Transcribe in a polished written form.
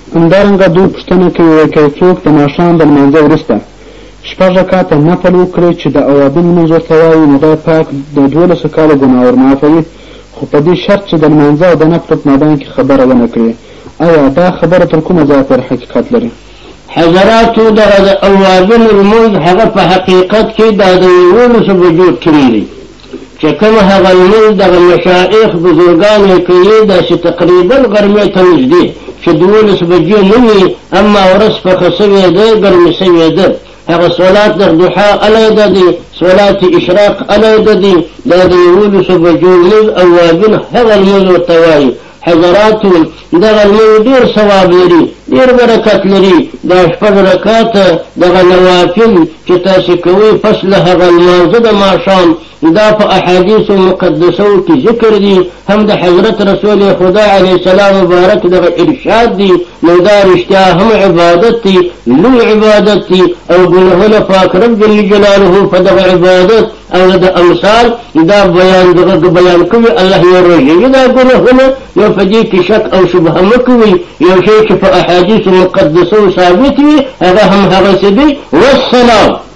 همدارنګه دوی پوښتنه کوي که څوک د ماښام د لمانځه وروسته 6 رکعته نفل وکړي چې د اوابین لمونځ ورته وایي نو خدای پاک د 12 کاله ګناه ورمعافوي، خو په دې شرط چې د لمانځه او د نفل په میدان کې خبره ونه کړي. آیا دا خبره تر کومه ځایه پورې حقیقت لري؟ حضراتو دغه د اوابین لمونځ هغه په حقیقت کې دا د 11 بجو کړي دي چې کوم هغه لمونځ دغه مشایخ بزرګان یې کوي داسې تقریبا غرمې ته نږدې چې 12 بجې نه وي، اما ورځ پخه سوې ده ګرمې سوې ده. هغه صلات د ضحا علیده دي، صلات اشراق علیده دي، دا د 11 بجو لمونځ اوابین هغه لمونځ ورته وایي. حضراتو دغه لمونځ ډېر ثواب لري، ډېر برکت لري. دا 6 رکعاته دغه نوافل چې تاسې کوئ پس له هغه لمانځه د ماښام دا په احادیثو مقدسو کې ذکر دي، هم د حضرت رسول خدا علیه السلام مبارک دغه ارشاد دي. نو دا رښتیا هم عبادت دي، لوی عبادت دي، او ګناهونه پاک رب جل جلاله په دغه عبادت او د امثال دا بیان کوي. الله یې روژوي دا ګناهونه، نو په دې کې شک او شبهه مه کوئ. یو شی چې په احادیثو مقدسو ثابت وي هغه هم هغسې دی. والسلام.